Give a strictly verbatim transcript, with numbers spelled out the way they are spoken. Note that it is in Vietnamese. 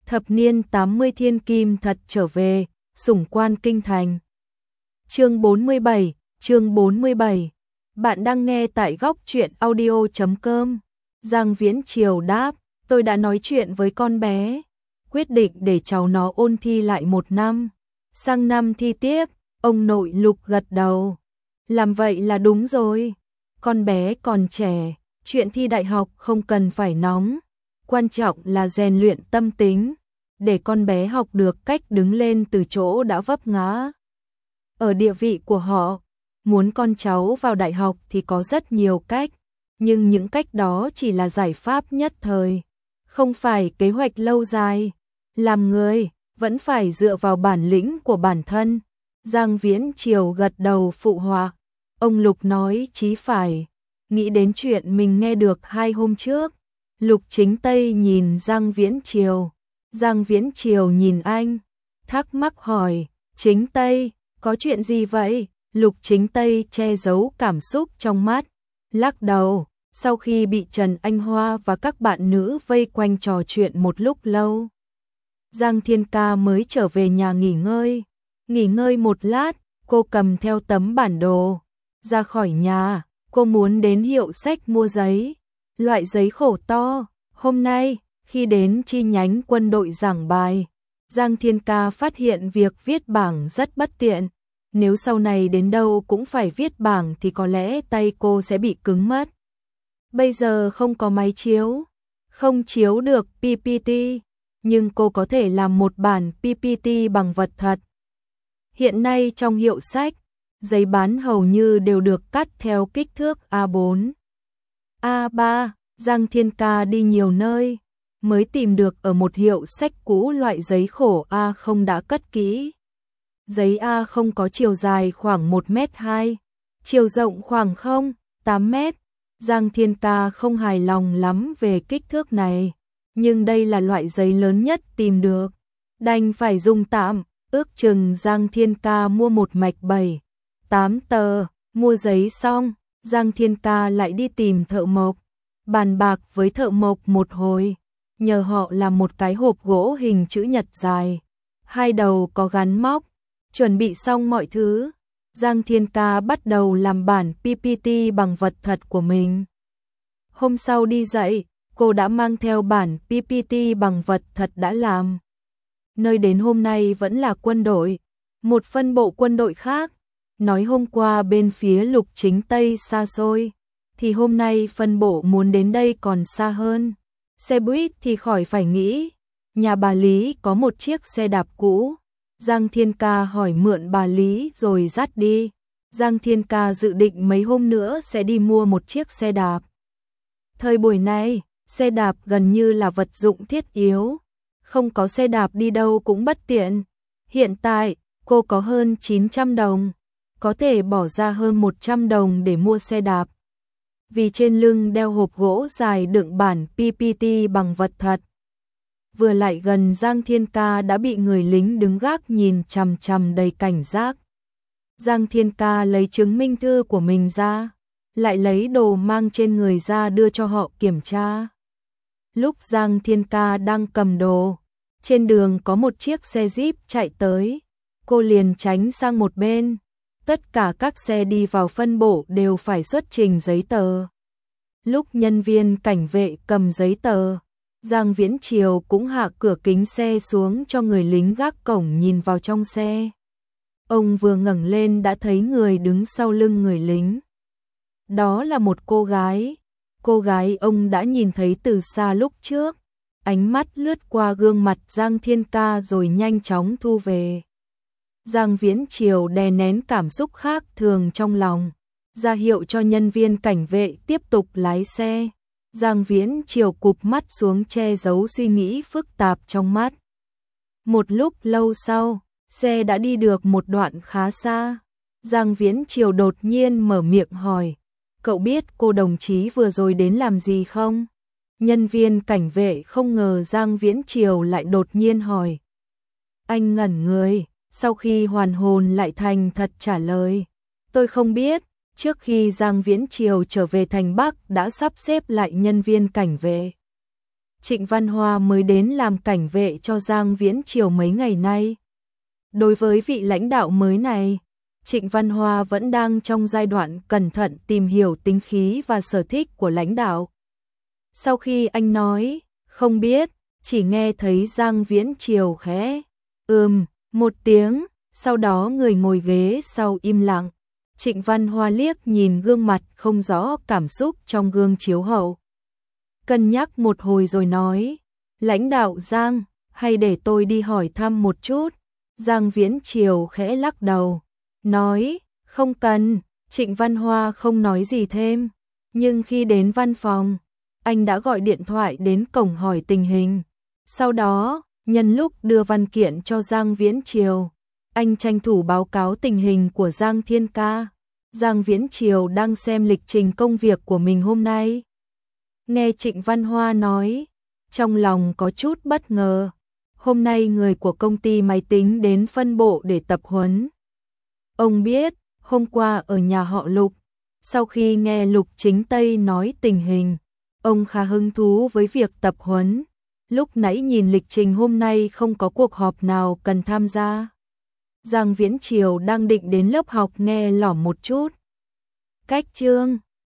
Thập niên tám mươi thiên kim thật trở về, sủng quan kinh thành. Chương bốn mươi bảy, chương bốn mươi bảy. Bạn đang nghe tại góc truyện audio chấm com. Giang Viễn Triều đáp, tôi đã nói chuyện với con bé, quyết định để cháu nó ôn thi lại một năm, sang năm thi tiếp. Ông nội Lục gật đầu. Làm vậy là đúng rồi, con bé còn trẻ, chuyện thi đại học không cần phải nóng, quan trọng là rèn luyện tâm tính, để con bé học được cách đứng lên từ chỗ đã vấp ngã. Ở địa vị của họ, muốn con cháu vào đại học thì có rất nhiều cách, nhưng những cách đó chỉ là giải pháp nhất thời, không phải kế hoạch lâu dài. Làm người, vẫn phải dựa vào bản lĩnh của bản thân. Giang Viễn Triều gật đầu phụ họa. Ông Lục nói chí phải, nghĩ đến chuyện mình nghe được hai hôm trước. Lục Chính Tây nhìn Giang Viễn Triều, Giang Viễn Triều nhìn anh, thắc mắc hỏi, Chính Tây, có chuyện gì vậy? Lục Chính Tây che giấu cảm xúc trong mắt, lắc đầu. Sau khi bị Trần Anh Hoa và các bạn nữ vây quanh trò chuyện một lúc lâu, Giang Thiên Ca mới trở về nhà nghỉ ngơi. Nghỉ ngơi một lát, cô cầm theo tấm bản đồ, ra khỏi nhà. Cô muốn đến hiệu sách mua giấy, loại giấy khổ to. Hôm nay, khi đến chi nhánh quân đội giảng bài, Giang Thiên Ca phát hiện việc viết bảng rất bất tiện. Nếu sau này đến đâu cũng phải viết bảng thì có lẽ tay cô sẽ bị cứng mất. Bây giờ không có máy chiếu, không chiếu được pê pê tê, nhưng cô có thể làm một bản pê pê tê bằng vật thật. Hiện nay trong hiệu sách, giấy bán hầu như đều được cắt theo kích thước A bốn, A ba. Giang Thiên Ca đi nhiều nơi, mới tìm được ở một hiệu sách cũ loại giấy khổ A không đã cất kỹ. Giấy A không có chiều dài khoảng một mét hai, chiều rộng khoảng không phẩy tám mét. Giang Thiên Ca không hài lòng lắm về kích thước này, nhưng đây là loại giấy lớn nhất tìm được, đành phải dùng tạm. Ước chừng Giang Thiên Ca mua một mạch bảy, tám tờ. Mua giấy xong, Giang Thiên Ca lại đi tìm thợ mộc, bàn bạc với thợ mộc một hồi, nhờ họ làm một cái hộp gỗ hình chữ nhật dài, hai đầu có gắn móc. Chuẩn bị xong mọi thứ, Giang Thiên Ca bắt đầu làm bản pê pê tê bằng vật thật của mình. Hôm sau đi dạy, cô đã mang theo bản pê pê tê bằng vật thật đã làm. Nơi đến hôm nay vẫn là quân đội, một phân bộ quân đội khác. Nói hôm qua bên phía Lục Chính Tây xa xôi, thì hôm nay phân bộ muốn đến đây còn xa hơn. Xe buýt thì khỏi phải nghĩ, nhà bà Lý có một chiếc xe đạp cũ. Giang Thiên Ca hỏi mượn bà Lý rồi dắt đi. Giang Thiên Ca dự định mấy hôm nữa sẽ đi mua một chiếc xe đạp. Thời buổi này, xe đạp gần như là vật dụng thiết yếu, không có xe đạp đi đâu cũng bất tiện. Hiện tại, cô có hơn chín trăm đồng, có thể bỏ ra hơn một trăm đồng để mua xe đạp. Vì trên lưng đeo hộp gỗ dài đựng bản pê pê tê bằng vật thật. Vừa lại gần Giang Thiên Ca đã bị người lính đứng gác nhìn chằm chằm đầy cảnh giác. Giang Thiên Ca lấy chứng minh thư của mình ra, lại lấy đồ mang trên người ra đưa cho họ kiểm tra. Lúc Giang Thiên Ca đang cầm đồ, trên đường có một chiếc xe Jeep chạy tới, cô liền tránh sang một bên. Tất cả các xe đi vào phân bộ đều phải xuất trình giấy tờ. Lúc nhân viên cảnh vệ cầm giấy tờ, Giang Viễn Triều cũng hạ cửa kính xe xuống cho người lính gác cổng nhìn vào trong xe. Ông vừa ngẩng lên đã thấy người đứng sau lưng người lính. Đó là một cô gái. Cô gái ông đã nhìn thấy từ xa lúc trước. Ánh mắt lướt qua gương mặt Giang Thiên Ca rồi nhanh chóng thu về. Giang Viễn Triều đè nén cảm xúc khác thường trong lòng, ra hiệu cho nhân viên cảnh vệ tiếp tục lái xe. Giang Viễn Triều cụp mắt xuống che giấu suy nghĩ phức tạp trong mắt. Một lúc lâu sau, xe đã đi được một đoạn khá xa. Giang Viễn Triều đột nhiên mở miệng hỏi, cậu biết cô đồng chí vừa rồi đến làm gì không? Nhân viên cảnh vệ không ngờ Giang Viễn Triều lại đột nhiên hỏi. Anh ngẩn người, sau khi hoàn hồn lại thành thật trả lời, tôi không biết. Trước khi Giang Viễn Triều trở về thành Bắc đã sắp xếp lại nhân viên cảnh vệ. Trịnh Văn Hoa mới đến làm cảnh vệ cho Giang Viễn Triều mấy ngày nay. Đối với vị lãnh đạo mới này, Trịnh Văn Hoa vẫn đang trong giai đoạn cẩn thận tìm hiểu tính khí và sở thích của lãnh đạo. Sau khi anh nói, không biết, chỉ nghe thấy Giang Viễn Triều khẽ, ừm, một tiếng, sau đó người ngồi ghế sau im lặng. Trịnh Văn Hoa liếc nhìn gương mặt không rõ cảm xúc trong gương chiếu hậu. Cân nhắc một hồi rồi nói, lãnh đạo Giang, hay để tôi đi hỏi thăm một chút. Giang Viễn Triều khẽ lắc đầu, nói, không cần. Trịnh Văn Hoa không nói gì thêm, nhưng khi đến văn phòng, anh đã gọi điện thoại đến cổng hỏi tình hình. Sau đó, nhân lúc đưa văn kiện cho Giang Viễn Triều, anh tranh thủ báo cáo tình hình của Giang Thiên Ca. Giang Viễn Triều đang xem lịch trình công việc của mình hôm nay. Nghe Trịnh Văn Hoa nói, trong lòng có chút bất ngờ. Hôm nay người của công ty máy tính đến phân bộ để tập huấn. Ông biết, hôm qua ở nhà họ Lục, sau khi nghe Lục Chính Tây nói tình hình, ông khá hứng thú với việc tập huấn. Lúc nãy nhìn lịch trình hôm nay không có cuộc họp nào cần tham gia. Giang Viễn Triều đang định đến lớp học nghe lỏm một chút. Cách chương